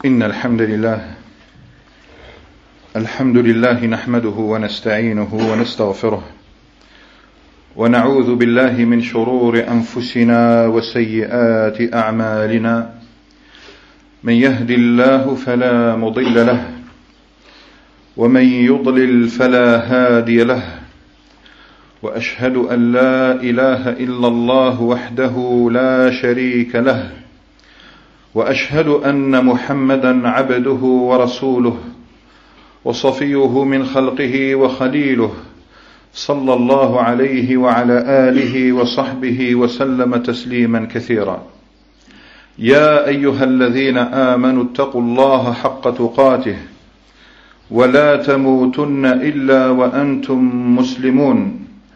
إن الحمد لله نحمده ونستعينه ونستغفره ونعوذ بالله من شرور أنفسنا وسيئات أعمالنا. من يهد الله فلا مضل له ومن يضلل فلا هادي له، وأشهد أن لا إله إلا الله وحده لا شريك له، وأشهد أن محمدا عبده ورسوله وصفيه من خلقه وخليله، صلى الله عليه وعلى آله وصحبه وسلم تسليما كثيرا. يا أيها الذين آمنوا اتقوا الله حق تقاته ولا تموتن إلا وأنتم مسلمون.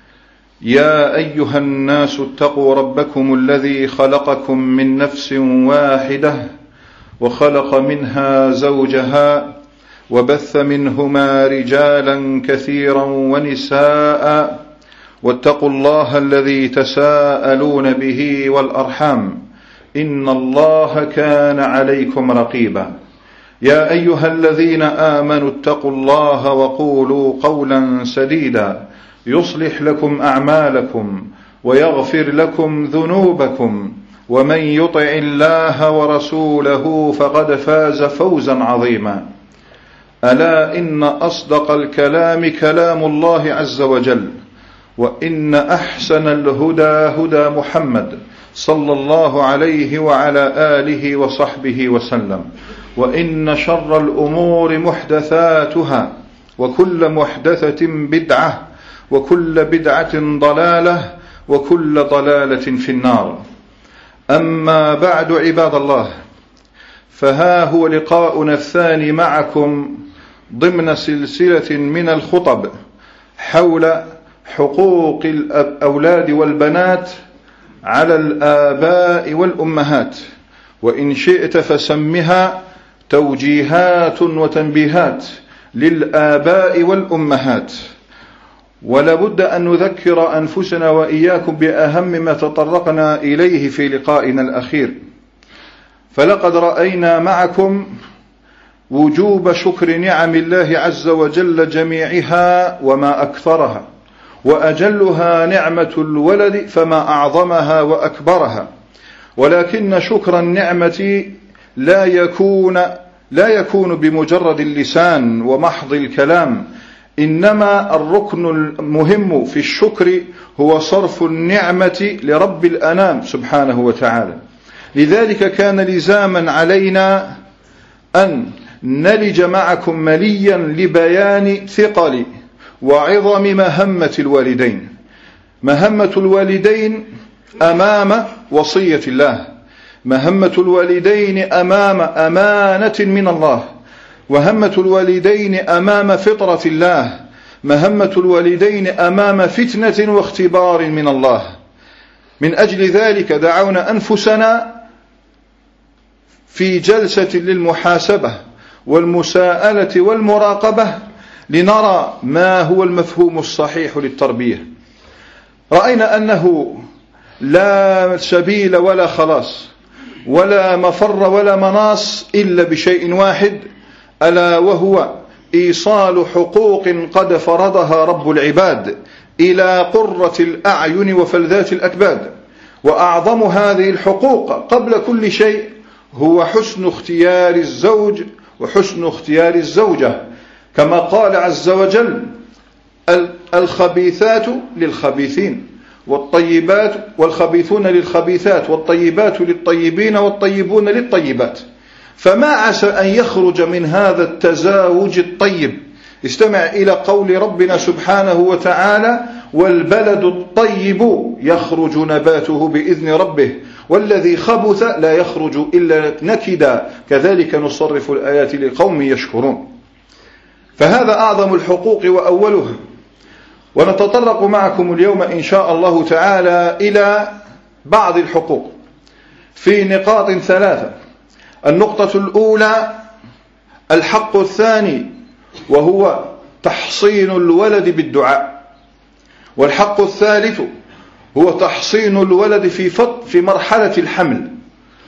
يا أيها الناس اتقوا ربكم الذي خلقكم من نفس واحدة وخلق منها زوجها وبث منهما رجالا كثيرا ونساء، واتقوا الله الذي تساءلون به والأرحام، إن الله كان عليكم رقيبا. يا أيها الذين آمنوا اتقوا الله وقولوا قولا سديدا يصلح لكم أعمالكم ويغفر لكم ذنوبكم، ومن يطع الله ورسوله فقد فاز فوزا عظيما. ألا إن أصدق الكلام كلام الله عز وجل، وإن أحسن الهدى هدى محمد صلى الله عليه وعلى آله وصحبه وسلم، وإن شر الأمور محدثاتها، وكل محدثة بدعة، وكل بدعة ضلالة، وكل ضلالة في النار. أما بعد، عباد الله، فها هو لقاؤنا الثاني معكم ضمن سلسلة من الخطب حول حقوق الأولاد والبنات على الآباء والأمهات، وإن شئت فسمها توجيهات وتنبيهات للآباء والأمهات. ولا بد أن نذكر أنفسنا وإياكم بأهم ما تطرقنا إليه في لقائنا الأخير. فلقد رأينا معكم وجوب شكر نعم الله عز وجل جميعها وما أكثرها، وأجلها نعمة الولد فما أعظمها وأكبرها. ولكن شكر النعمة لا يكون بمجرد اللسان ومحض الكلام، إنما الركن المهم في الشكر هو صرف النعمة لرب الأنام سبحانه وتعالى. لذلك كان لزاما علينا أن نلج معكم مليا لبيان ثقل وعظم مهمة الوالدين. مهمة الوالدين أمام وصية الله، مهمة الوالدين أمام أمانة من الله، وهمة الوالدين أمام فطرة الله، مهمة الوالدين أمام فتنة واختبار من الله. من أجل ذلك دعونا أنفسنا في جلسة للمحاسبة والمساءلة والمراقبة لنرى ما هو المفهوم الصحيح للتربية. رأينا أنه لا سبيل ولا خلاص ولا مفر ولا مناص إلا بشيء واحد، ألا وهو إيصال حقوق قد فرضها رب العباد إلى قرة الأعين وفلذات الأكباد. وأعظم هذه الحقوق قبل كل شيء هو حسن اختيار الزوج وحسن اختيار الزوجة، كما قال عز وجل: الخبيثات للخبيثين والخبيثون للخبيثات والطيبات للطيبين والطيبون للطيبات. فما عسى أن يخرج من هذا التزاوج الطيب. استمع إلى قول ربنا سبحانه وتعالى: والبلد الطيب يخرج نباته بإذن ربه والذي خبث لا يخرج إلا نكدا كذلك نصرف الآيات لقوم يشكرون. فهذا أعظم الحقوق وأولها. ونتطرق معكم اليوم إن شاء الله تعالى إلى بعض الحقوق في نقاط ثلاثة. النقطة الأولى الحق الثاني، وهو تحصين الولد بالدعاء. والحق الثالث هو تحصين الولد في مرحلة الحمل.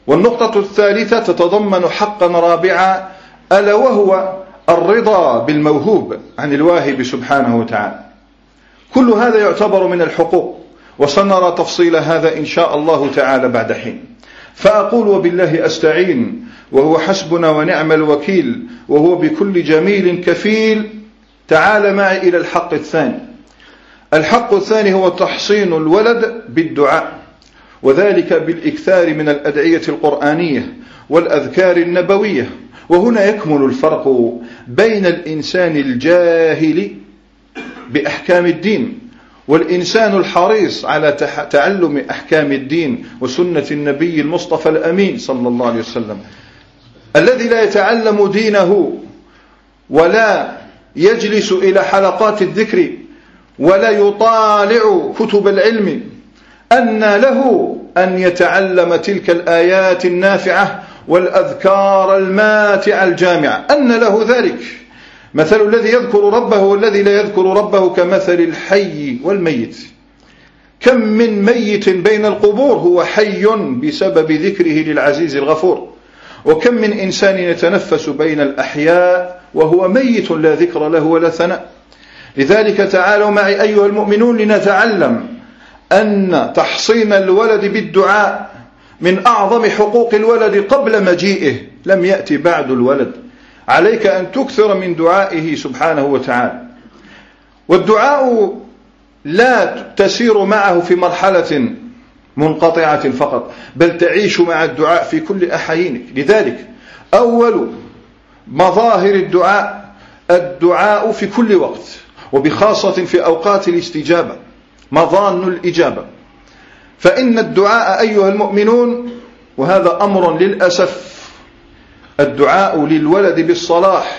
والنقطة الثالثة تتضمن حقا رابعا، ألا وهو الرضا بالموهوب عن الواهب سبحانه وتعالى. كل هذا يعتبر من الحقوق، وسنرى تفصيل هذا إن شاء الله تعالى بعد حين. فأقول وبالله أستعين، وهو حسبنا ونعم الوكيل، وهو بكل جميل كفيل. تعال معي إلى الحق الثاني. الحق الثاني هو تحصين الولد بالدعاء، وذلك بالإكثار من الأدعية القرآنية والأذكار النبوية. وهنا يكمن الفرق بين الإنسان الجاهل بأحكام الدين والإنسان الحريص على تعلم أحكام الدين وسنة النبي المصطفى الأمين صلى الله عليه وسلم، الذي لا يتعلم دينه ولا يجلس إلى حلقات الذكر ولا يطالع كتب العلم، أن له أن يتعلم تلك الآيات النافعة والأذكار الماتعة الجامعة، أن له ذلك. مثل الذي يذكر ربه والذي لا يذكر ربه كمثل الحي والميت. كم من ميت بين القبور هو حي بسبب ذكره للعزيز الغفور، وكم من إنسان يتنفس بين الأحياء وهو ميت لا ذكر له ولا ثناء. لذلك تعالوا معي أيها المؤمنون لنتعلم أن تحصين الولد بالدعاء من أعظم حقوق الولد قبل مجيئه. لم يأتي بعد الولد، عليك أن تكثر من دعائه سبحانه وتعالى. والدعاء لا تسير معه في مرحلة منقطعة فقط، بل تعيش مع الدعاء في كل أحيانك. لذلك أول مظاهر الدعاء في كل وقت، وبخاصة في أوقات الاستجابة، مظان الإجابة. فإن الدعاء أيها المؤمنون، وهذا أمر للأسف، الدعاء للولد بالصلاح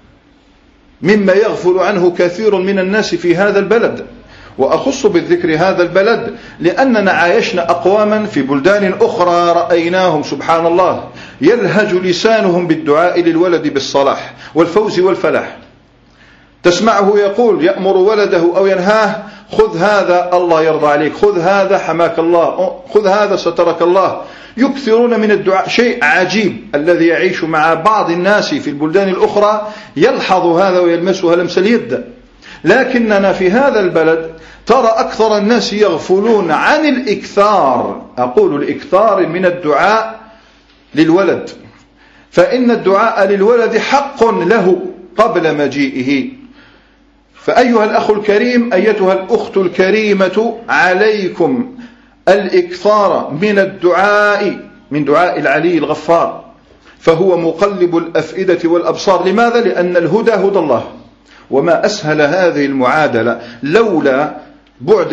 مما يغفل عنه كثير من الناس في هذا البلد. وأخص بالذكر هذا البلد لأننا عايشنا أقواما في بلدان أخرى رأيناهم سبحان الله يلهج لسانهم بالدعاء للولد بالصلاح والفوز والفلاح. تسمعه يقول يأمر ولده أو ينهاه: خذ هذا الله يرضى عليك، خذ هذا حماك الله، خذ هذا سترك الله. يكثرون من الدعاء. شيء عجيب الذي يعيش مع بعض الناس في البلدان الأخرى يلحظ هذا ويلمسها لمس اليد. لكننا في هذا البلد ترى أكثر الناس يغفلون عن الإكثار، أقول الإكثار من الدعاء للولد. فإن الدعاء للولد حق له قبل مجيئه. فأيها الأخ الكريم، أيتها الأخت الكريمة، عليكم الإكثار من الدعاء، من دعاء العلي الغفار، فهو مقلب الأفئدة والأبصار. لماذا؟ لأن الهدى هدى الله. وما أسهل هذه المعادلة لولا بعد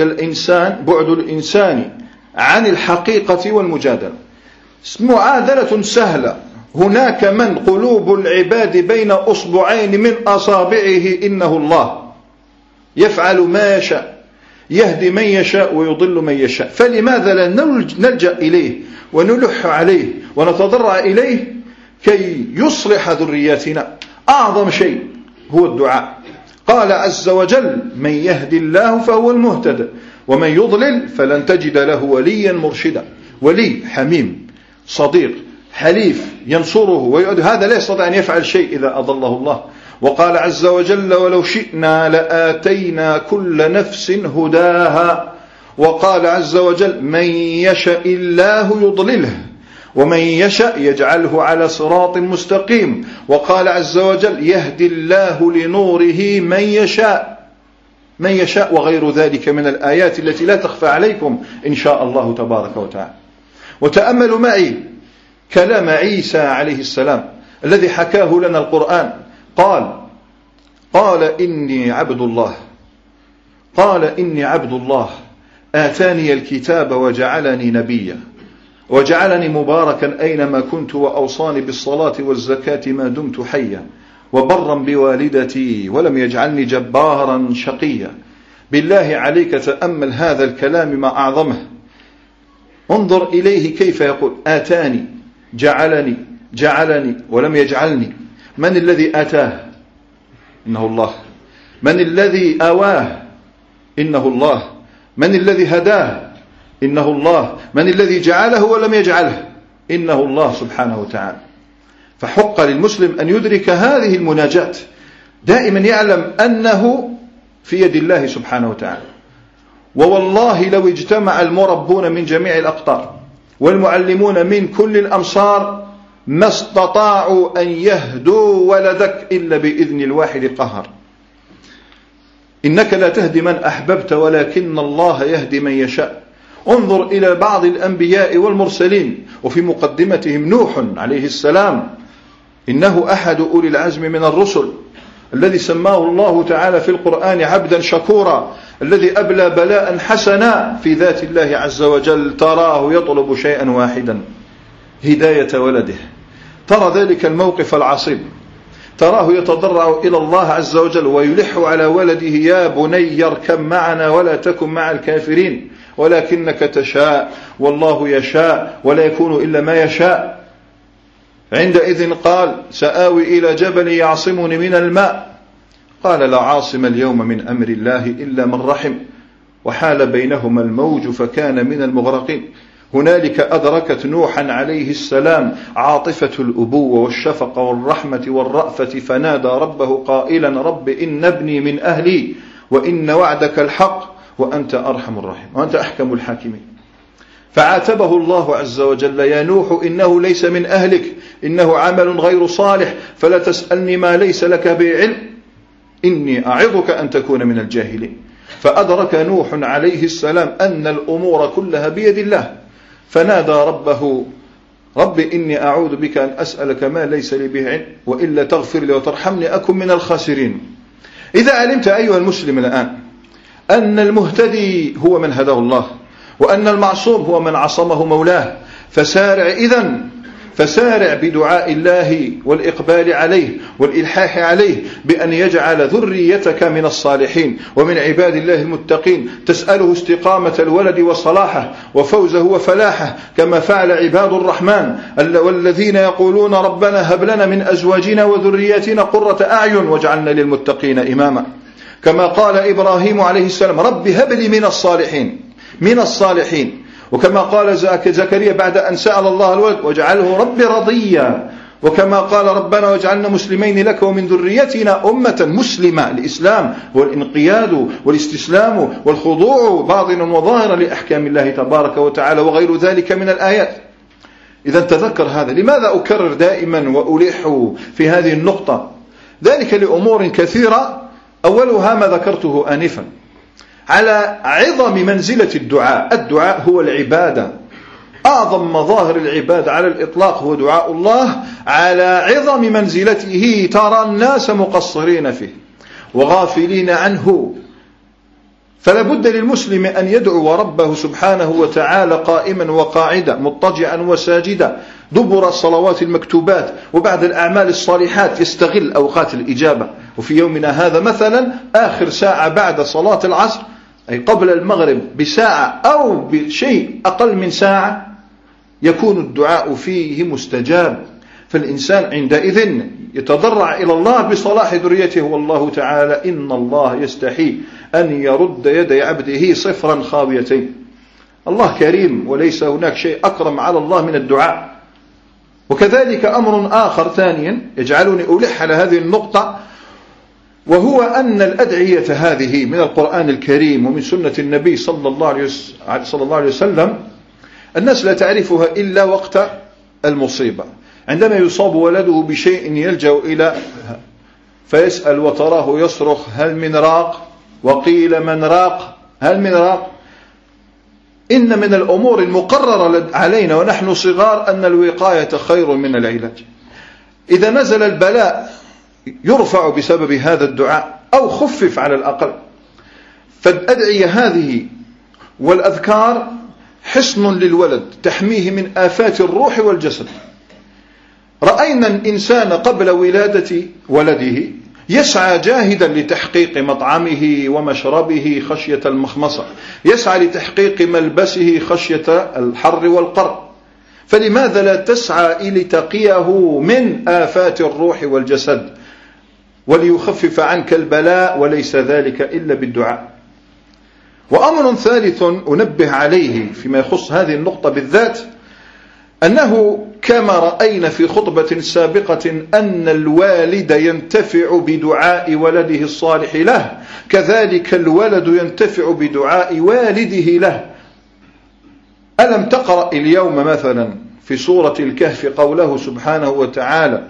الإنسان عن الحقيقة والمجادلة. معادلة سهلة. هناك من قلوب العباد بين أصبعين من أصابعه إنه الله، يفعل ما يشاء، يهدي من يشاء ويضل من يشاء. فلماذا لا نلجأ إليه ونلح عليه ونتضرع إليه كي يصلح ذرياتنا؟ أعظم شيء هو الدعاء. قال عز وجل: من يهدي الله فهو المهتد ومن يضلل فلن تجد له وليا مرشدا. ولي حميم، صديق، حليف، ينصره ويؤد. هذا لا يستطيع أن يفعل شيء إذا أضله الله. وقال عز وجل: ولو شئنا لآتينا كل نفس هداها. وقال عز وجل: من يشاء الله يضلله ومن يشاء يجعله على صراط مستقيم. وقال عز وجل: يهدي الله لنوره من يشاء وغير ذلك من الآيات التي لا تخفى عليكم إن شاء الله تبارك وتعالى. وتأملوا معي كلام عيسى عليه السلام الذي حكاه لنا القرآن. قال إني عبد الله آتاني الكتاب وجعلني نبيا وجعلني مباركا أينما كنت وأوصاني بالصلاة والزكاة ما دمت حيا وبرا بوالدتي ولم يجعلني جبارا شقيا. بالله عليك تأمل هذا الكلام ما أعظمه. انظر إليه كيف يقول: آتاني، جعلني ولم يجعلني. من الذي آتاه؟ إنه الله. من الذي آواه؟ إنه الله. من الذي هداه؟ إنه الله. من الذي جعله ولم يجعله؟ إنه الله سبحانه وتعالى. فحق للمسلم أن يدرك هذه المناجاة، دائما يعلم أنه في يد الله سبحانه وتعالى. ووالله لو اجتمع المربون من جميع الأقطار والمعلمون من كل الأمصار ما استطاعوا أن يهدوا ولدك إلا بإذن الواحد القهار. إنك لا تهدي من أحببت ولكن الله يهدي من يشاء. انظر إلى بعض الأنبياء والمرسلين وفي مقدمتهم نوح عليه السلام، إنه أحد أولي العزم من الرسل الذي سماه الله تعالى في القرآن عبدا شكورا، الذي أبلى بلاء حسنا في ذات الله عز وجل، تراه يطلب شيئا واحدا: هداية ولده. ترى ذلك الموقف العصيب، تراه يتضرع إلى الله عز وجل ويلح على ولده: يا بني اركب معنا ولا تكن مع الكافرين، ولكنك تشاء والله يشاء ولا يكون إلا ما يشاء. عندئذ قال: سآوي إلى جبل يعصمني من الماء. قال: لا عاصم اليوم من أمر الله إلا من رحم، وحال بينهما الموج فكان من المغرقين. هنالك أدركت نوحا عليه السلام عاطفة الأبوة والشفقة والرحمة والرأفة، فنادى ربه قائلا: رب إن ابني من أهلي وإن وعدك الحق وأنت أرحم الراحمين وأنت أحكم الحاكمين. فعاتبه الله عز وجل: يا نوح إنه ليس من أهلك، إنه عمل غير صالح، فلا تسألني ما ليس لك به علم، إني أعظك أن تكون من الجاهلين. فأدرك نوح عليه السلام أن الأمور كلها بيد الله، فنادى ربه: رب إني أعوذ بك أن أسألك ما ليس لي به علم، وإلا تغفر لي وترحمني أكن من الخاسرين. إذا علمت أيها المسلم الآن أن المهتدي هو من هداه الله، وأن المعصوم هو من عصمه مولاه، فسارع بدعاء الله والإقبال عليه والإلحاح عليه بأن يجعل ذريتك من الصالحين ومن عباد الله المتقين، تسأله استقامة الولد وصلاحه وفوزه وفلاحه، كما فعل عباد الرحمن والذين يقولون: ربنا هب لنا من أزواجنا وذرياتنا قرة أعين واجعلنا للمتقين إماما. كما قال إبراهيم عليه السلام: رب هب لي من الصالحين. وكما قال زكريا بعد أن سأل الله الولد: واجعله رب رضيا. وكما قال: ربنا واجعلنا مسلمين لك ومن ذريتنا أمة مسلمة. الإسلام والانقياد والاستسلام والخضوع باطنا وظاهرا لأحكام الله تبارك وتعالى وغير ذلك من الآيات. إذا تذكر هذا. لماذا أكرر دائما وألح في هذه النقطة؟ ذلك لأمور كثيرة، أولها ما ذكرته آنفا على عظم منزلة الدعاء هو العبادة. أعظم مظاهر العبادة على الإطلاق هو دعاء الله، على عظم منزلته ترى الناس مقصرين فيه وغافلين عنه. فلا بد للمسلم أن يدعو ربه سبحانه وتعالى قائما وقاعدا، مضطجعا وساجدا، دبر الصلوات المكتوبات وبعد الأعمال الصالحات، يستغل أوقات الإجابة. وفي يومنا هذا مثلا آخر ساعة بعد صلاة العصر، أي قبل المغرب بساعة أو بشيء أقل من ساعة، يكون الدعاء فيه مستجاب. فالإنسان عندئذ يتضرع إلى الله بصلاح ذريته، والله تعالى: إن الله يستحي أن يرد يدي عبده صفرا خاويتين. الله كريم وليس هناك شيء أكرم على الله من الدعاء. وكذلك أمر آخر ثانيا يجعلني ألح على هذه النقطة، وهو أن الأدعية هذه من القرآن الكريم ومن سنة النبي صلى الله عليه وسلم الناس لا تعرفها إلا وقت المصيبة، عندما يصاب ولده بشيء يلجأ إلى فيسأل وتراه يصرخ: هل من راق؟ وقيل من راق؟ هل من راق؟ إن من الأمور المقررة علينا ونحن صغار أن الوقاية خير من العلاج. إذا نزل البلاء يرفع بسبب هذا الدعاء أو خفف على الأقل. فالأدعية هذه والأذكار حصن للولد تحميه من آفات الروح والجسد. رأينا الإنسان قبل ولادة ولده يسعى جاهدا لتحقيق مطعمه ومشربه خشية المخمصة، يسعى لتحقيق ملبسه خشية الحر والقر. فلماذا لا تسعى لتقيه من آفات الروح والجسد وليخفف عنك البلاء؟ وليس ذلك إلا بالدعاء. وأمر ثالث أنبه عليه فيما يخص هذه النقطة بالذات، أنه كما رأينا في خطبة سابقة أن الوالد ينتفع بدعاء ولده الصالح له، كذلك الولد ينتفع بدعاء والده له. ألم تقرأ اليوم مثلا في سورة الكهف قوله سبحانه وتعالى: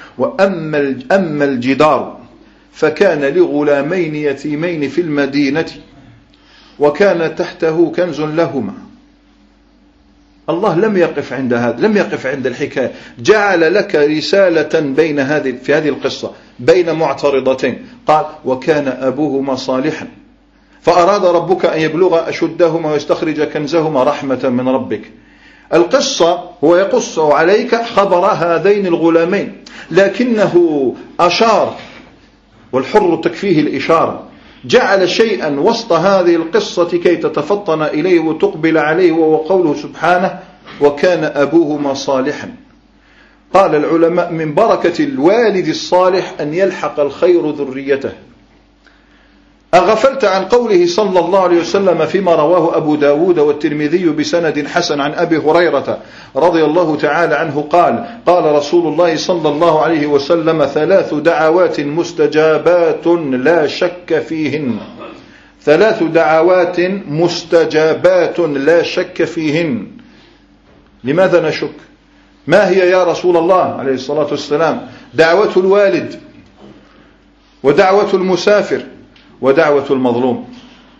وأما الجدار فكان لغلامين يتيمين في المدينة وكان تحته كنز لهما. الله لم يقف عند هذا، لم يقف عند الحكاية، جعل لك رسالة في هذه القصة بين معترضتين، قال: وكان أبوهما صالحا فأراد ربك أن يبلغ أشدهما ويستخرج كنزهما رحمة من ربك. القصة هو يقص عليك خبر هذين الغلامين، لكنه أشار، والحر تكفيه الإشارة، جعل شيئا وسط هذه القصة كي تتفطن إليه وتقبل عليه، وهو قوله سبحانه: وكان أبوهما صالحا. قال العلماء: من بركة الوالد الصالح أن يلحق الخير ذريته. أغفلت عن قوله صلى الله عليه وسلم فيما رواه أبو داود والترمذي بسند حسن عن أبي هريرة رضي الله تعالى عنه قال: قال رسول الله صلى الله عليه وسلم: 3 دعوات مستجابات لا شك فيهن. 3 دعوات مستجابات لا شك فيهن. لماذا نشك؟ ما هي يا رسول الله عليه الصلاة والسلام؟ دعوة الوالد، ودعوة المسافر، ودعوة المظلوم.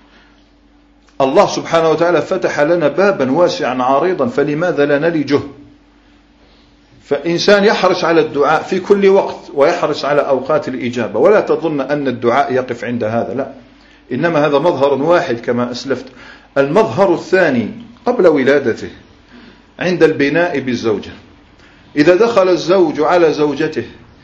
الله سبحانه وتعالى فتح لنا بابا واسعا عريضا، فلماذا لا نلجه؟ فإنسان يحرص على الدعاء في كل وقت ويحرص على أوقات الإجابة، ولا تظن أن الدعاء يقف عند هذا، لا، إنما هذا مظهر واحد كما أسلفت. المظهر الثاني قبل ولادته عند البناء بالزوجة، إذا دخل الزوج على زوجته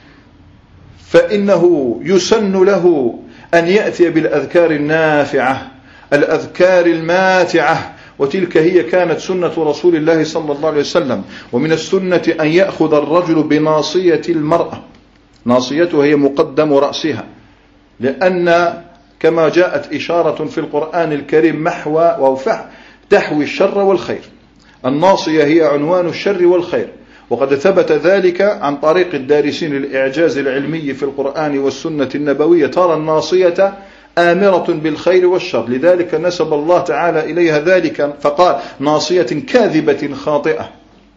فإنه يسن له أن يأتي بالأذكار النافعة، الأذكار الماتعة، وتلك هي كانت سنة رسول الله صلى الله عليه وسلم. ومن السنة أن يأخذ الرجل بناصية المرأة، ناصيته هي مقدم رأسها، لأن كما جاءت إشارة في القرآن الكريم تحوي الشر والخير. الناصية هي عنوان الشر والخير، وقد ثبت ذلك عن طريق الدارسين للإعجاز العلمي في القرآن والسنة النبوية. ترى الناصية آمرة بالخير والشر، لذلك نسب الله تعالى إليها ذلك فقال: ناصية كاذبة خاطئة.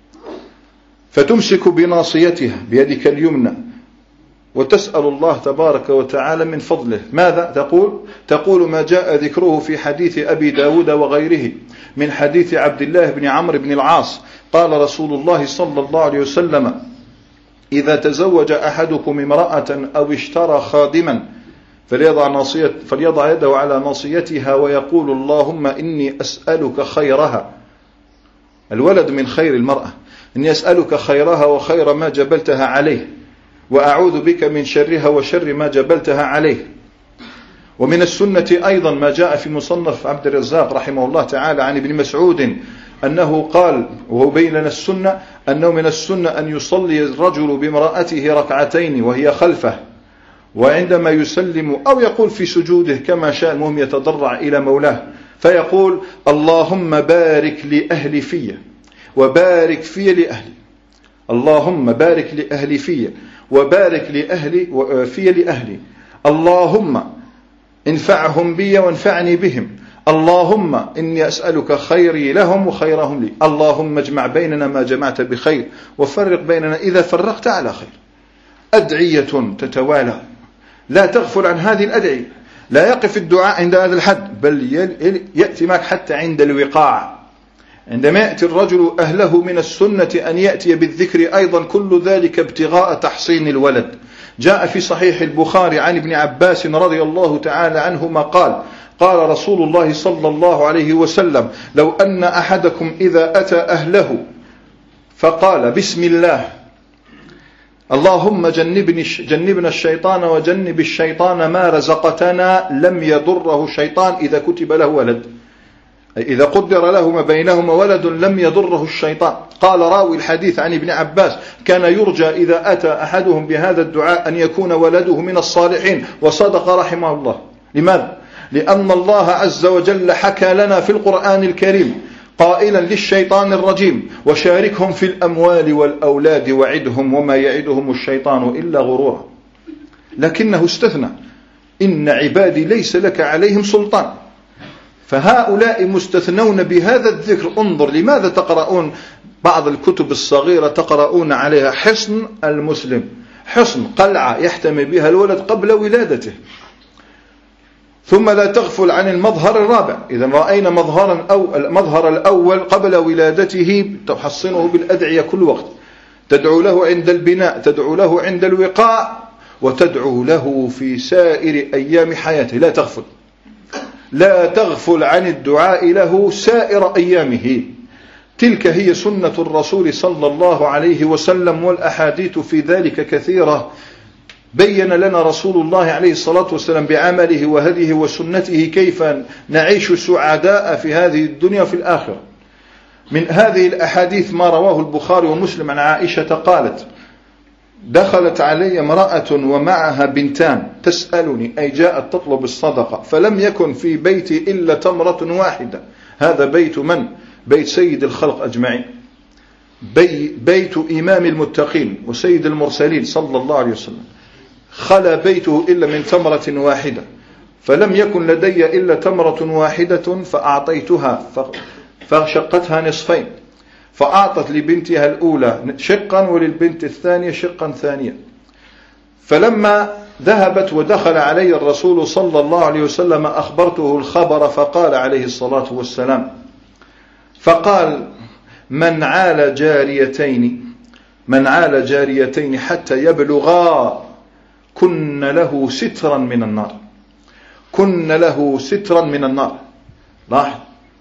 فتمسك بناصيتها بيدك اليمنى وتسأل الله تبارك وتعالى من فضله. ماذا تقول ما جاء ذكره في حديث أبي داود وغيره من حديث عبد الله بن عمرو بن العاص قال رسول الله صلى الله عليه وسلم: إذا تزوج أحدكم امرأة أو اشترى خادما فليضع يده على ناصيتها ويقول: اللهم إني أسألك خيرها. الولد من خير المرأة، إني أسألك خيرها وخير ما جبلتها عليه، وأعوذ بك من شرها وشر ما جبلتها عليه. ومن السنة أيضا ما جاء في مصنف عبد الرزاق رحمه الله تعالى عن ابن مسعود أنه قال، وهو بين لنا السنة، أنه من السنة أن يصلي الرجل بامرأته ركعتين وهي خلفه، وعندما يسلم أو يقول في سجوده كما شاء، المهم يتضرع إلى مولاه، فيقول: اللهم بارك لأهلي في وبارك في لأهلي، اللهم بارك لأهلي في وبارك لأهلي في لأهلي، اللهم انفعهم بي وانفعني بهم، اللهم إني أسألك خيري لهم وخيرهم لي، اللهم اجمع بيننا ما جمعت بخير وفرق بيننا إذا فرقت على خير. أدعية تتوالى، لا تغفل عن هذه الأدعية. لا يقف الدعاء عند هذا الحد، بل يأتي معك حتى عند الوقاع. عندما يأتي الرجل أهله من السنة أن يأتي بالذكر أيضا، كل ذلك ابتغاء تحصين الولد. جاء في صحيح البخاري عن ابن عباس رضي الله تعالى عنهما قال رسول الله صلى الله عليه وسلم: لو أن أحدكم إذا أتى أهله فقال بسم الله اللهم جنبنا الشيطان وجنب الشيطان ما رزقتنا، لم يضره الشيطان إذا كتب له ولد، إذا قدر له ما بينهما ولد لم يضره الشيطان. قال راوي الحديث عن ابن عباس: كان يرجى إذا أتى أحدهم بهذا الدعاء أن يكون ولده من الصالحين، وصدق رحمه الله. لماذا؟ لأن الله عز وجل حكى لنا في القرآن الكريم: قائلا للشيطان الرجيم: وشاركهم في الأموال والأولاد وعدهم وما يعدهم الشيطان إلا غرورا. لكنه استثنى: إن عبادي ليس لك عليهم سلطان. فهؤلاء مستثنون بهذا الذكر. انظر لماذا تقرؤون بعض الكتب الصغيرة تقرؤون عليها حصن المسلم، حصن قلعة يحتمي بها الولد قبل ولادته. ثم لا تغفل عن المظهر الرابع. إذا رأينا المظهر الأول قبل ولادته تحصنه بالأدعية كل وقت، تدعو له عند البناء، تدعو له عند الوقاء، وتدعو له في سائر أيام حياته. لا تغفل عن الدعاء له سائر أيامه. تلك هي سنة الرسول صلى الله عليه وسلم، والأحاديث في ذلك كثيرة. بين لنا رسول الله عليه الصلاة والسلام بعمله وهديه وسنته كيف نعيش سعداء في هذه الدنيا وفي الآخرة. من هذه الأحاديث ما رواه البخاري ومسلم عن عائشة قالت: دخلت علي امرأة ومعها بنتان تسألني، أي جاءت تطلب الصدقة، فلم يكن في بيتي إلا تمرة واحدة. هذا بيت من؟ بيت سيد الخلق أجمعين، بيت إمام المتقين وسيد المرسلين صلى الله عليه وسلم. خلا بيته إلا من تمرة واحدة، فلم يكن لدي إلا تمرة واحدة فأعطيتها فشقتها نصفين، فأعطت لبنتها الأولى شقا وللبنت الثانية شقا ثانيا. فلما ذهبت ودخل علي الرسول صلى الله عليه وسلم أخبرته الخبر، فقال عليه الصلاة والسلام: من عال جاريتين حتى يبلغا كن له سترا من النار. لاحظ.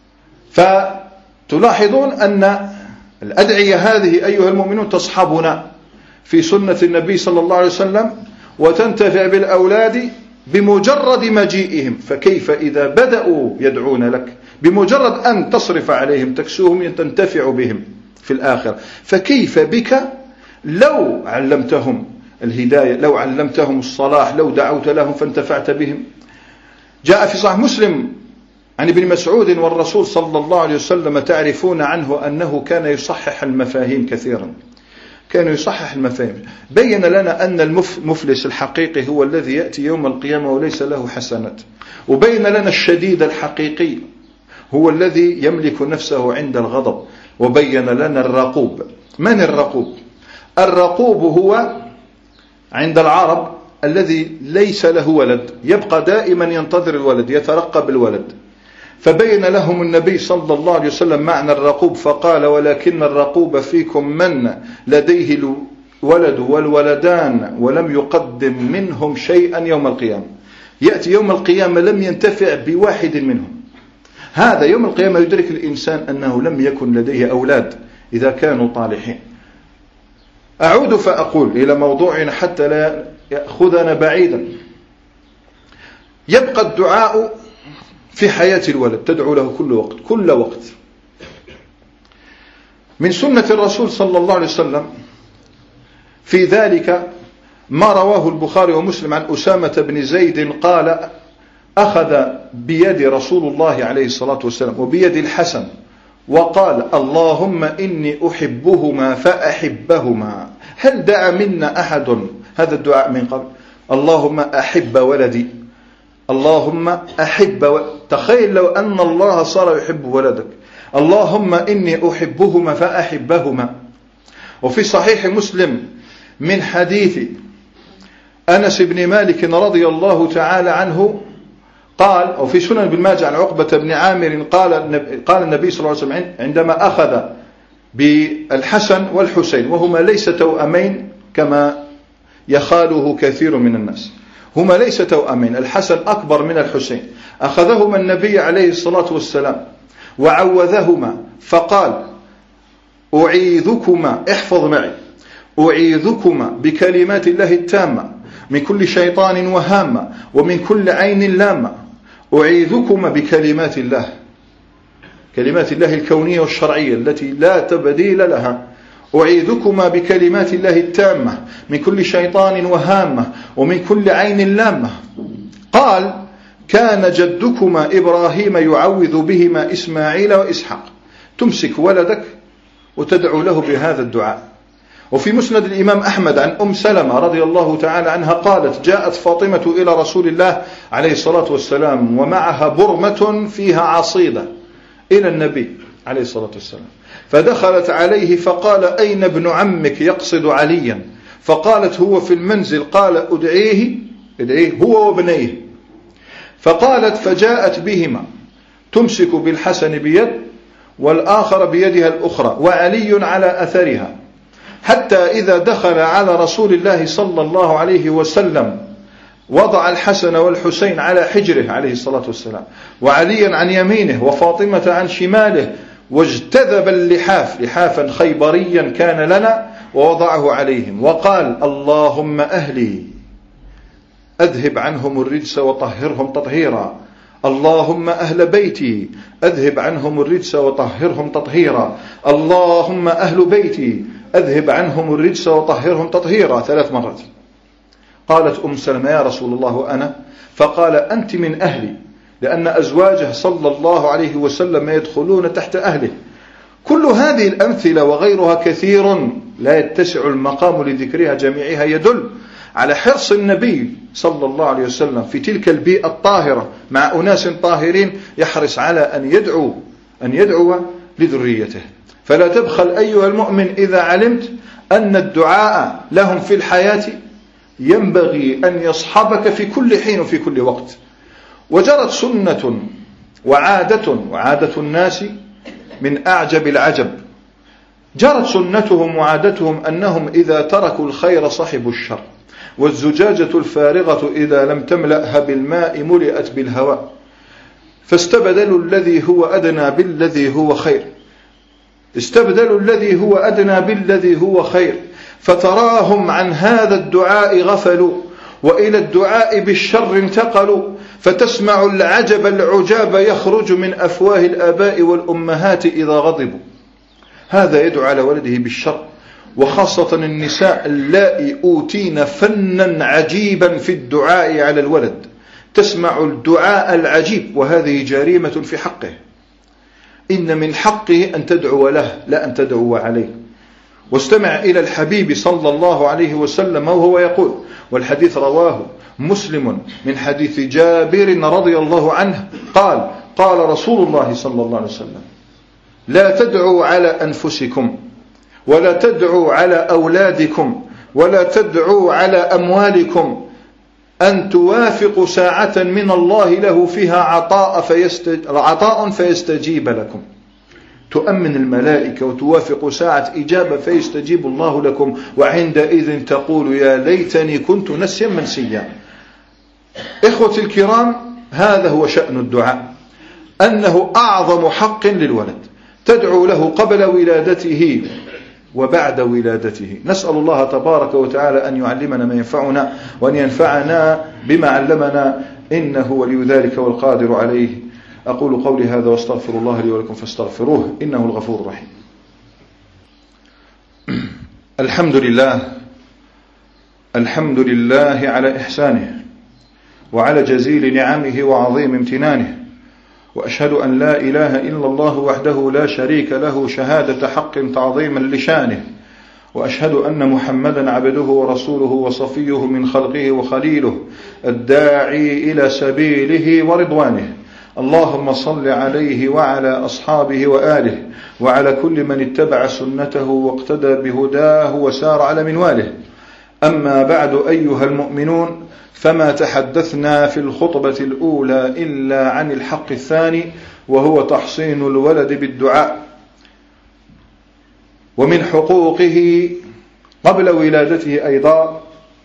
فتلاحظون أن الأدعية هذه أيها المؤمنون تصحبنا في سنة النبي صلى الله عليه وسلم، وتنتفع بالأولاد بمجرد مجيئهم. فكيف إذا بدأوا يدعون لك؟ بمجرد أن تصرف عليهم تكسوهم تنتفع بهم في الآخرة. فكيف بك لو علمتهم الهداية، لو علمتهم الصلاح، لو دعوت لهم فانتفعت بهم؟ جاء في صحيح مسلم عن ابن مسعود والرسول صلى الله عليه وسلم، تعرفون عنه أنه كان يصحح المفاهيم كثيرا، كان يصحح المفاهيم. بين لنا أن المفلس الحقيقي هو الذي يأتي يوم القيامة وليس له حسنات، وبين لنا الشديد الحقيقي هو الذي يملك نفسه عند الغضب، وبين لنا الرقوب. من الرقوب؟ الرقوب هو عند العرب الذي ليس له ولد، يبقى دائما ينتظر الولد، يترقب الولد. فبين لهم النبي صلى الله عليه وسلم معنى الرقوب، فقال: ولكن الرقوب فيكم من لديه الولد والولدان ولم يقدم منهم شيئا يوم القيامة. يأتي يوم القيامة لم ينتفع بواحد منهم. هذا يوم القيامة يدرك الإنسان أنه لم يكن لديه أولاد إذا كانوا طالحين. أعود فأقول إلى موضوعنا حتى لا يأخذنا بعيدا. يبقى الدعاء في حياة الولد، تدعو له كل وقت. من سنة الرسول صلى الله عليه وسلم في ذلك ما رواه البخاري ومسلم عن أسامة بن زيد قال: أخذ بيد رسول الله عليه الصلاة والسلام وبيد الحسن وقال: اللهم إني أحبهما فأحبهما. هل دعا منا أحد هذا الدعاء من قبل؟ اللهم أحب ولدي، اللهم أحب تخيل لو أن الله صار يحب ولدك. اللهم إني أحبهما فأحبهما. وفي صحيح مسلم من حديث أنس بن مالك رضي الله تعالى عنه قال، أو في سنن ابن ماجه عن عقبة بن عامر قال النبي صلى الله عليه وسلم عندما أخذ بالحسن والحسين، وهما ليس توأمين كما يخاله كثير من الناس، هما ليس توأمين، الحسن أكبر من الحسين. أخذهما النبي عليه الصلاة والسلام وعوذهما فقال: أعيذكما، احفظ معي، أعيذكما بكلمات الله التامة من كل شيطان وهامة ومن كل عين لامة. أعيذكما بكلمات الله، كلمات الله الكونية والشرعية التي لا تبديل لها. أعيذكما بكلمات الله التامة من كل شيطان وهامة ومن كل عين لامة. قال: كان جدكما إبراهيم يعوذ بهما إسماعيل وإسحاق. تمسك ولدك وتدعو له بهذا الدعاء. وفي مسند الإمام أحمد عن أم سلمة رضي الله تعالى عنها قالت: جاءت فاطمة إلى رسول الله عليه الصلاة والسلام ومعها برمة فيها عصيدة إلى النبي عليه الصلاة والسلام، فدخلت عليه فقال: أين ابن عمك؟ يقصد عليا. فقالت: هو في المنزل. قال: ادعيه هو وابنيه. فقالت: فجاءت بهما تمسك بالحسن بيد والآخر بيدها الأخرى وعلي على أثرها، حتى إذا دخل على رسول الله صلى الله عليه وسلم وضع الحسن والحسين على حجره عليه الصلاة والسلام، وعليا عن يمينه وفاطمة عن شماله، واجتذب اللحاف لحافا خيبريا كان لنا ووضعه عليهم، وقال: اللهم أهلي أذهب عنهم الرجس وطهرهم تطهيرا، اللهم أهل بيتي أذهب عنهم الرجس وطهرهم تطهيرا، اللهم أهل بيتي أذهب عنهم الرجس وطهرهم تطهيرا 3 مرات. قالت أم سلمة: يا رسول الله وأنا؟ فقال: أنت من أهلي، لأن أزواجه صلى الله عليه وسلم يدخلون تحت أهله. كل هذه الأمثلة وغيرها كثير لا يتسع المقام لذكرها جميعها، يدل على حرص النبي صلى الله عليه وسلم في تلك البيئة الطاهرة مع أناس طاهرين، يحرص على أن يدعو لذريته. فلا تبخل أيها المؤمن إذا علمت أن الدعاء لهم في الحياة ينبغي أن يصحبك في كل حين وفي كل وقت. وجرت سنة وعادة الناس من أعجب العجب. جرت سنتهم وعادتهم أنهم إذا تركوا الخير صحبوا الشر، والزجاجة الفارغة إذا لم تملأها بالماء ملئت بالهواء، فاستبدلوا الذي هو أدنى بالذي هو خير، استبدلوا الذي هو أدنى بالذي هو خير، فتراهم عن هذا الدعاء غفلوا، وإلى الدعاء بالشر انتقلوا، فتسمع العجب العجاب يخرج من أفواه الآباء والأمهات إذا غضبوا. هذا يدعو على ولده بالشر، وخاصة النساء اللائي أوتين فنا عجيبا في الدعاء على الولد، تسمع الدعاء العجيب، وهذه جريمة في حقه. إن من حقه أن تدعو له لا أن تدعو عليه. واستمع إلى الحبيب صلى الله عليه وسلم وهو يقول، والحديث رواه مسلم من حديث جابر رضي الله عنه قال: قال رسول الله صلى الله عليه وسلم: لا تدعوا على أنفسكم، ولا تدعوا على أولادكم، ولا تدعوا على أموالكم، أن توافقوا ساعة من الله له فيها عطاء فيستجيب لكم. تؤمن الملائكة وتوافق ساعة إجابة فيستجيب الله لكم، وعندئذ تقول: يا ليتني كنت نسيا منسيا. إخوتي الكرام، هذا هو شأن الدعاء، أنه أعظم حق للولد، تدعو له قبل ولادته وبعد ولادته. نسأل الله تبارك وتعالى أن يعلمنا ما ينفعنا، وأن ينفعنا بما علمنا، إنه ولي ذلك والقادر عليه. أقول قولي هذا واستغفر الله لي ولكم فاستغفروه إنه الغفور الرحيم. الحمد لله على إحسانه وعلى جزيل نعمه وعظيم امتنانه، وأشهد أن لا إله إلا الله وحده لا شريك له شهادة حق تعظيما لشانه، وأشهد أن محمدا عبده ورسوله وصفيه من خلقه وخليله الداعي إلى سبيله ورضوانه. اللهم صل عليه وعلى أصحابه وآله وعلى كل من اتبع سنته واقتدى بهداه وسار على منواله. أما بعد أيها المؤمنون، فما تحدثنا في الخطبة الأولى إلا عن الحق الثاني، وهو تحصين الولد بالدعاء. ومن حقوقه قبل ولادته أيضا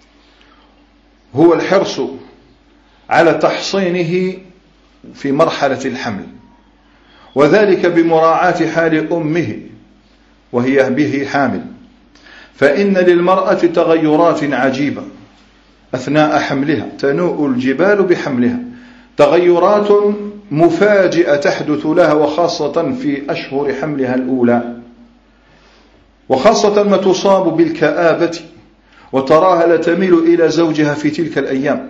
هو الحرص على تحصينه في مرحلة الحمل، وذلك بمراعاة حال أمه وهي به حامل، فإن للمرأة تغيرات عجيبة أثناء حملها، تنوء الجبال بحملها، تغيرات مفاجئة تحدث لها، وخاصة في أشهر حملها الأولى، وخاصة ما تصاب بالكآبة وتراها لا تميل إلى زوجها في تلك الأيام.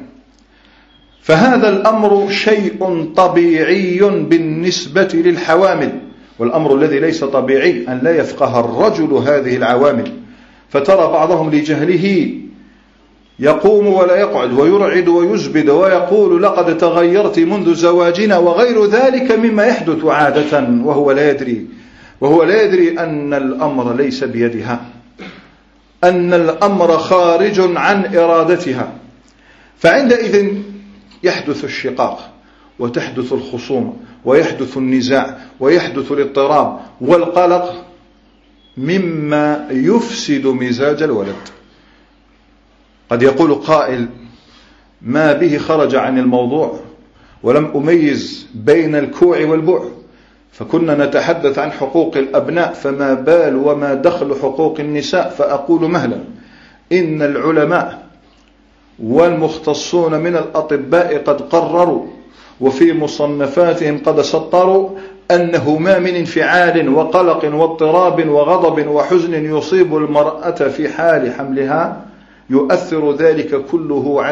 فهذا الأمر شيء طبيعي بالنسبة للحوامل، والأمر الذي ليس طبيعي أن لا يفقه الرجل هذه العوامل، فترى بعضهم لجهله يقوم ولا يقعد ويرعد ويزبد ويقول لقد تغيرت منذ زواجنا وغير ذلك مما يحدث عادة، وهو لا يدري أن الأمر ليس بيدها، أن الأمر خارج عن إرادتها. فعندئذ يحدث الشقاق وتحدث الخصومة ويحدث النزاع ويحدث الاضطراب والقلق مما يفسد مزاج الولد. قد يقول قائل: ما به خرج عن الموضوع ولم أميز بين الكوع والبوع، فكنا نتحدث عن حقوق الأبناء فما بال وما دخل حقوق النساء. فأقول مهلا، إن العلماء والمختصون من الأطباء قد قرروا وفي مصنفاتهم قد سطروا أنه ما من انفعال وقلق واضطراب وغضب وحزن يصيب المرأة في حال حملها يؤثر ذلك كله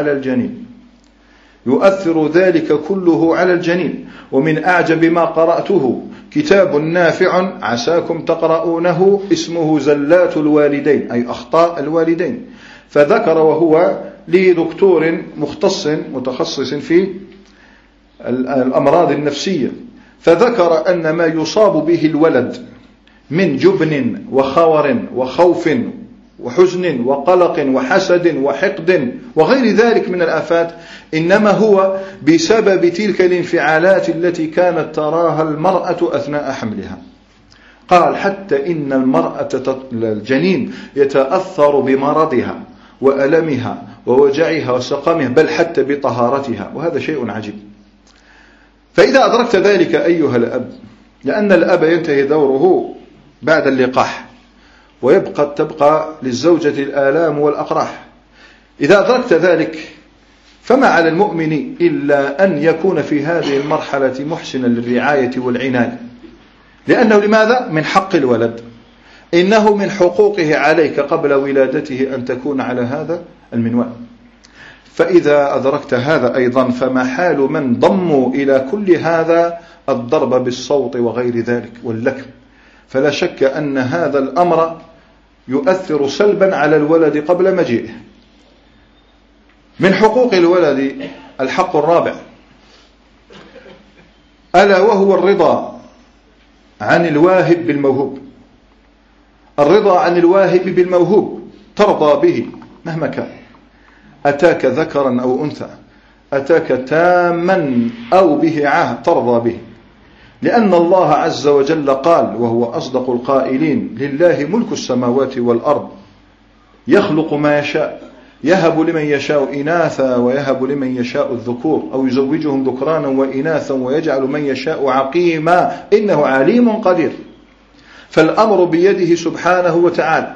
على الجنين. ومن أعجب ما قرأته كتاب نافع عساكم تقرؤونه اسمه زلات الوالدين، أي أخطاء الوالدين، فذكر، وهو لدكتور متخصص في الأمراض النفسية، فذكر أن ما يصاب به الولد من جبن وخور وخوف وحزن وقلق وحسد وحقد وغير ذلك من الآفات إنما هو بسبب تلك الانفعالات التي كانت تراها المرأة أثناء حملها. قال حتى إن المرأة الجنين يتأثر بمرضها وألمها ووجعها وسقمها، بل حتى بطهارتها، وهذا شيء عجيب. فإذا أدركت ذلك أيها الأب، لأن الأب ينتهي دوره بعد اللقاح تبقى للزوجة الآلام والأقراح، إذا أدركت ذلك فما على المؤمن إلا أن يكون في هذه المرحلة محسنا للرعاية والعناية، لأنه لماذا؟ من حق الولد، إنه من حقوقه عليك قبل ولادته أن تكون على هذا المنوال. فإذا أدركت هذا أيضا فما حال من ضموا إلى كل هذا الضرب بالصوت وغير ذلك واللكم؟ فلا شك أن هذا الأمر يؤثر سلبا على الولد قبل مجيئه. من حقوق الولد الحق الرابع، ألا وهو الرضا عن الواهب بالموهوب. الرضا عن الواهب بالموهوب، ترضى به مهما كان، أتاك ذكرا أو أنثى، أتاك تاما أو به عاهة، ترضى به، لأن الله عز وجل قال وهو أصدق القائلين: لله ملك السماوات والأرض يخلق ما يشاء يهب لمن يشاء إناثا ويهب لمن يشاء الذكور أو يزوجهم ذكرانا وإناثا ويجعل من يشاء عقيما إنه عليم قدير. فالأمر بيده سبحانه وتعالى،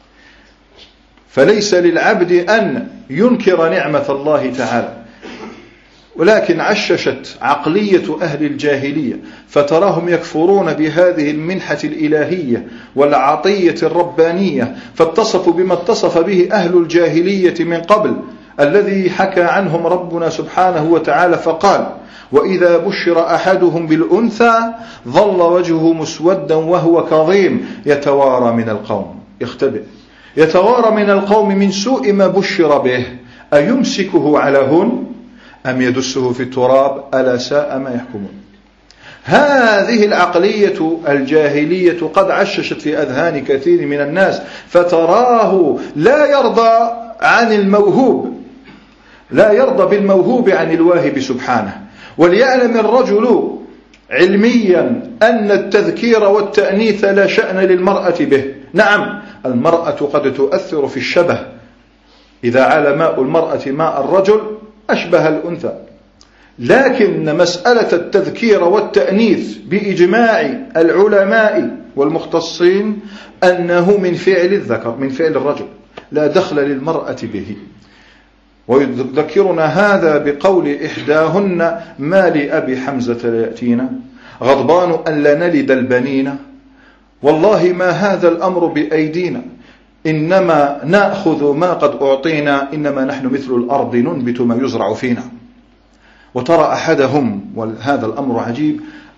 فليس للعبد أن ينكر نعمة الله تعالى، ولكن عششت عقلية أهل الجاهلية فتراهم يكفرون بهذه المنحة الإلهية والعطية الربانية، فاتصفوا بما اتصف به أهل الجاهلية من قبل، الذي حكى عنهم ربنا سبحانه وتعالى فقال: وإذا بشر أحدهم بالأنثى ظل وجهه مسودا وهو كظيم يتوارى من القوم، يختبئ، يتوارى من القوم من سوء ما بشر به، أيمسكه على هون أم يدسه في التراب ألا ساء ما يحكمون. هذه العقلية الجاهلية قد عششت في أذهان كثير من الناس، فتراه لا يرضى عن الموهوب، لا يرضى بالموهوب عن الواهب سبحانه. وليعلم الرجل علميا أن التذكير والتأنيث لا شأن للمرأة به. نعم، المرأة قد تؤثر في الشبه، إذا عال ماء المرأة ماء الرجل أشبه الأنثى، لكن مسألة التذكير والتأنيث بإجماع العلماء والمختصين أنه من فعل الذكر، من فعل الرجل، لا دخل للمرأة به. ويذكرنا هذا بقول إحداهن: ما لأبي حمزة لا يأتينا غضبان أن لا نلد البنين، والله ما هذا الأمر بأيدينا، إنما نأخذ ما قد أعطينا، إنما نحن مثل الأرض ننبت ما يزرع فينا. وترى أحدهم، وهذا الأمر عجيب،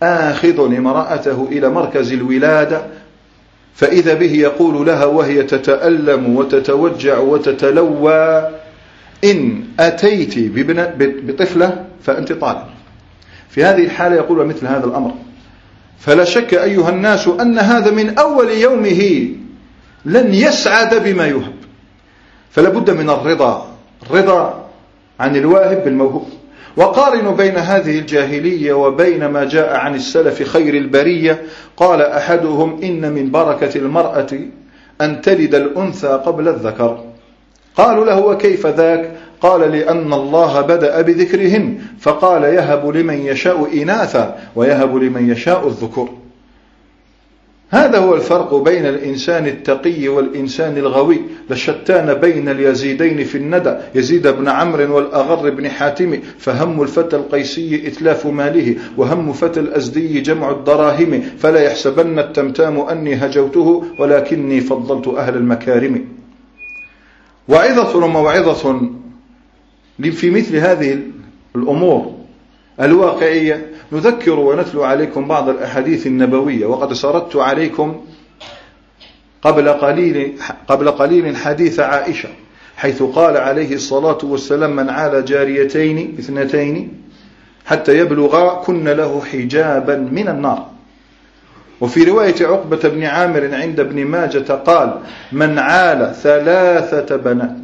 آخذ امرأته إلى مركز الولادة، فإذا به يقول لها وهي تتألم وتتوجع وتتلوى: إن أتيت بطفلة فأنت طالق. في هذه الحالة يقول مثل هذا الأمر. فلا شك أيها الناس أن هذا من أول يومه لن يسعد بما يهب. فلا بد من الرضا عن الواهب بالموهوب. وقارنوا بين هذه الجاهلية وبين ما جاء عن السلف خير البرية. قال أحدهم: إن من بركة المرأة أن تلد الأنثى قبل الذكر. قالوا له: وكيف ذاك؟ قال: لأن الله بدأ بذكرهن فقال: يهب لمن يشاء إناثا ويهب لمن يشاء الذكور. هذا هو الفرق بين الإنسان التقي والإنسان الغوي. لشتان بين اليزيدين في الندى، يزيد بن عمرو والأغر بن حاتم. فهم الفتى القيسي إتلاف ماله، وهم فتى الأزدي جمع الدراهم. فلا يحسبن التمتام أني هجوته، ولكني فضلت أهل المكارم. وعظة وموعظة في مثل هذه الأمور الواقعية. نذكر ونتلو عليكم بعض الأحاديث النبوية، وقد سردت عليكم قبل قليل حديث عائشة، حيث قال عليه الصلاة والسلام: من عال جاريتين اثنتين حتى يبلغا كن له حجابا من النار. وفي رواية عقبة بن عامر عند ابن ماجة قال: من عال ثلاث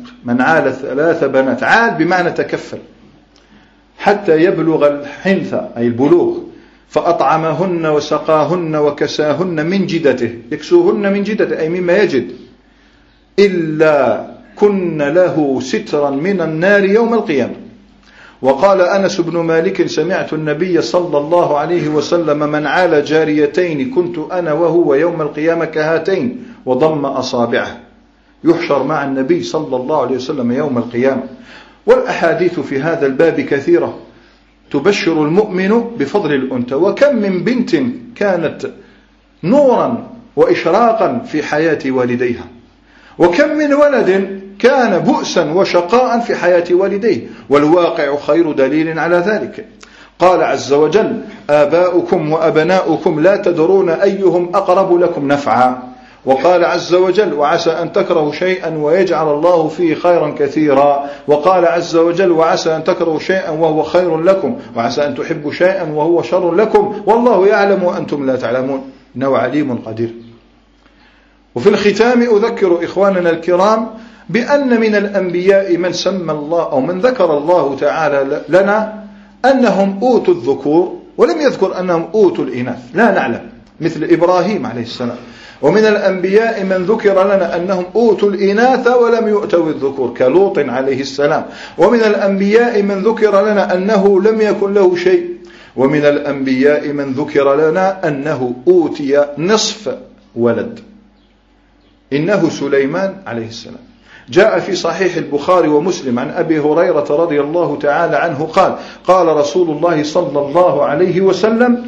بنات، عال بمعنى تكفل، حتى يبلغ الحنث أي البلوغ، فأطعمهن وسقاهن وكساهن من جدته، يكسوهن من جدته أي مما يجد، إلا كن له سترا من النار يوم القيامة. وقال أنس بن مالك: سمعت النبي صلى الله عليه وسلم: من عال جاريتين كنت أنا وهو يوم القيامة كهاتين، وضم أصابعه. يحشر مع النبي صلى الله عليه وسلم يوم القيامة. والأحاديث في هذا الباب كثيرة تبشر المؤمن بفضل الأنثى. وكم من بنت كانت نورا وإشراقا في حياة والديها، وكم من ولد كان بؤسا وشقاء في حياة والديه، والواقع خير دليل على ذلك. قال عز وجل: آباؤكم وأبناؤكم لا تدرون أيهم أقرب لكم نفعا. وقال عز وجل: وعسى أن تكرهوا شيئا ويجعل الله فيه خيرا كثيرا. وقال عز وجل: وعسى أن تكرهوا شيئا وهو خير لكم، وعسى أن تحبوا شيئا وهو شر لكم، والله يعلم وأنتم لا تعلمون، إنه عليم قدير. وفي الختام أذكر إخواننا الكرام بأن من الأنبياء من سمى الله أو من ذكر الله تعالى لنا أنهم أوتوا الذكور، ولم يذكر أنهم أوتوا الإناث، لا نعلم، مثل إبراهيم عليه السلام. ومن الأنبياء من ذكر لنا أنهم أوتوا الإناث ولم يؤتوا الذكور، كلوط عليه السلام. ومن الأنبياء من ذكر لنا أنه لم يكن له شيء. ومن الأنبياء من ذكر لنا أنه أوتي نصف ولد، إنه سليمان عليه السلام. جاء في صحيح البخاري ومسلم عن أبي هريرة رضي الله تعالى عنه قال: قال رسول الله صلى الله عليه وسلم: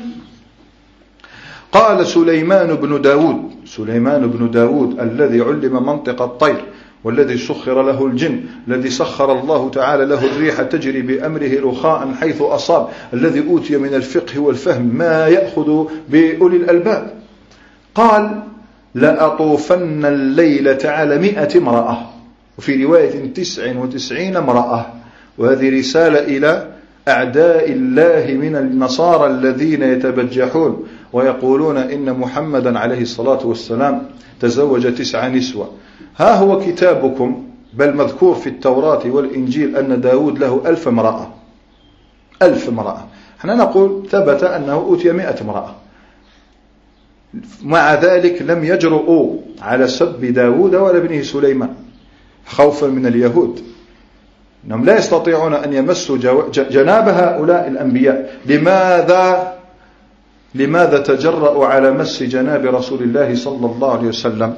قال سليمان بن داود الذي علم منطق الطير، والذي سخر له الجن، الذي سخر الله تعالى له الريح تجري بأمره رخاء حيث أصاب، الذي أوتي من الفقه والفهم ما يأخذ بأولي الألباب. قال: لأطوفن الليلة على 100 امرأة، وفي رواية 99 امرأة. وهذه رسالة إلى أعداء الله من النصارى الذين يتبجحون ويقولون إن محمدا عليه الصلاة والسلام تزوج 9 نسوة. ها هو كتابكم، بل مذكور في التوراة والإنجيل أن داود له 1000 امرأة. 1000 امرأة. احنا نقول ثبت أنه أوتي 100 امرأة. مع ذلك لم يجرؤوا على سب داود ولا ابنه سليمان خوفا من اليهود، إنهم لا يستطيعون أن يمسوا جناب هؤلاء الأنبياء. لماذا تجرؤوا على مس جناب رسول الله صلى الله عليه وسلم؟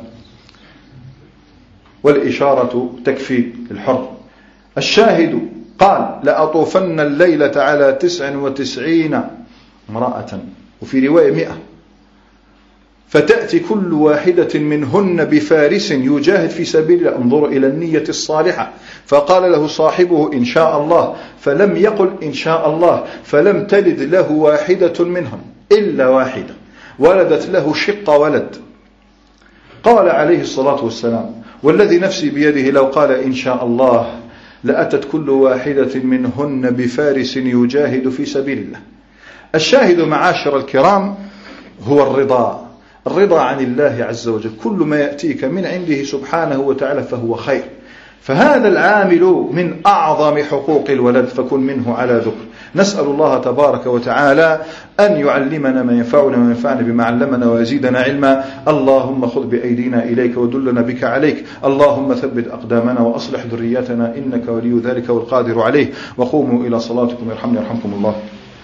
والإشارة تكفي الحر. الشاهد قال: لأطوفن الليلة على 99 امرأة، وفي رواية 100، فتأتي كل واحدة منهن بفارس يجاهد في سبيل الله. انظروا إلى النية الصالحة. فقال له صاحبه: إن شاء الله، فلم يقل إن شاء الله، فلم تلد له واحدة منهم إلا واحدة ولدت له شق ولد. قال عليه الصلاة والسلام: والذي نفسي بيده لو قال إن شاء الله لأتت كل واحدة منهن بفارس يجاهد في سبيل الله. الشاهد معاشر الكرام هو الرضا عن الله عز وجل. كل ما يأتيك من عنده سبحانه وتعالى فهو خير. فهذا العامل من أعظم حقوق الولد، فكن منه على ذكر. نسأل الله تبارك وتعالى أن يعلمنا ما ينفعنا وينفعنا بما علمنا ويزيدنا علما. اللهم خذ بأيدينا إليك ودلنا بك عليك. اللهم ثبت أقدامنا وأصلح ذريتنا إنك ولي ذلك والقادر عليه. وقوموا إلى صلاتكم يرحمني يرحمكم الله.